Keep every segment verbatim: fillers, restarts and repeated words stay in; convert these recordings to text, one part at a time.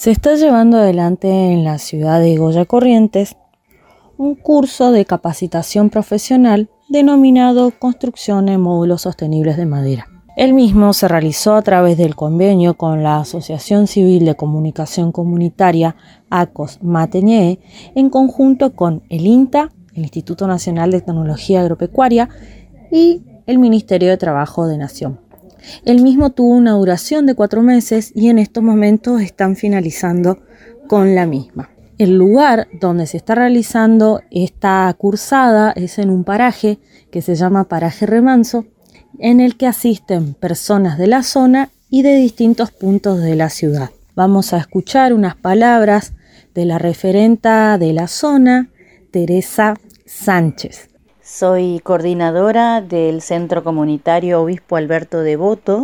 Se está llevando adelante en la ciudad de Goya Corrientes un curso de capacitación profesional denominado Construcción en Módulos Sostenibles de Madera. El mismo se realizó a través del convenio con la Asociación Civil de Comunicación Comunitaria ACOS-Mateñe en conjunto con el INTA, el Instituto Nacional de Tecnología Agropecuaria, y el Ministerio de Trabajo de Nación. El mismo tuvo una duración de cuatro meses y en estos momentos están finalizando con la misma. El lugar donde se está realizando esta cursada es en un paraje que se llama Paraje Remanso, en el que asisten personas de la zona y de distintos puntos de la ciudad. Vamos a escuchar unas palabras de la referenta de la zona, Teresa Sánchez. Soy coordinadora del Centro Comunitario Obispo Alberto Devoto.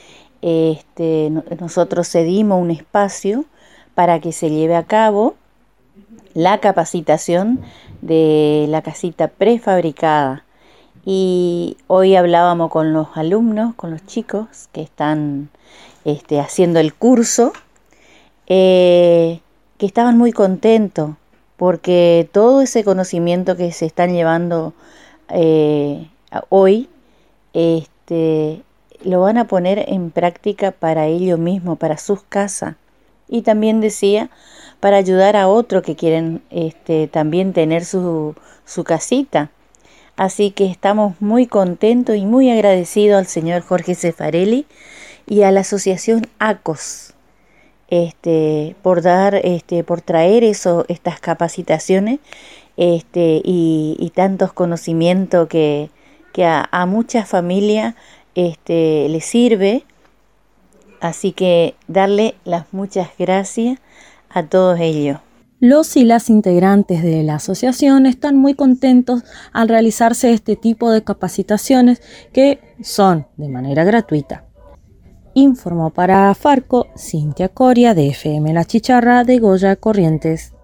Este, nosotros cedimos un espacio para que se lleve a cabo la capacitación de la casita prefabricada. Y hoy hablábamos con los alumnos, con los chicos que están este, haciendo el curso, eh, que estaban muy contentos porque todo ese conocimiento que se están llevando eh, hoy este, lo van a poner en práctica para ellos mismos, para sus casas. Y también decía, para ayudar a otros que quieren este, también tener su, su casita. Así que estamos muy contentos y muy agradecidos al señor Jorge Cefarelli y a la asociación ACOS este, por dar, este, por traer eso, estas capacitaciones este, y, y tantos conocimientos que, que a, a muchas familias este, les sirve. Así que darle las muchas gracias a todos ellos. Los y las integrantes de la asociación están muy contentos al realizarse este tipo de capacitaciones que son de manera gratuita. Informó para Farco Cintia Coria de F M La Chicharra de Goya Corrientes.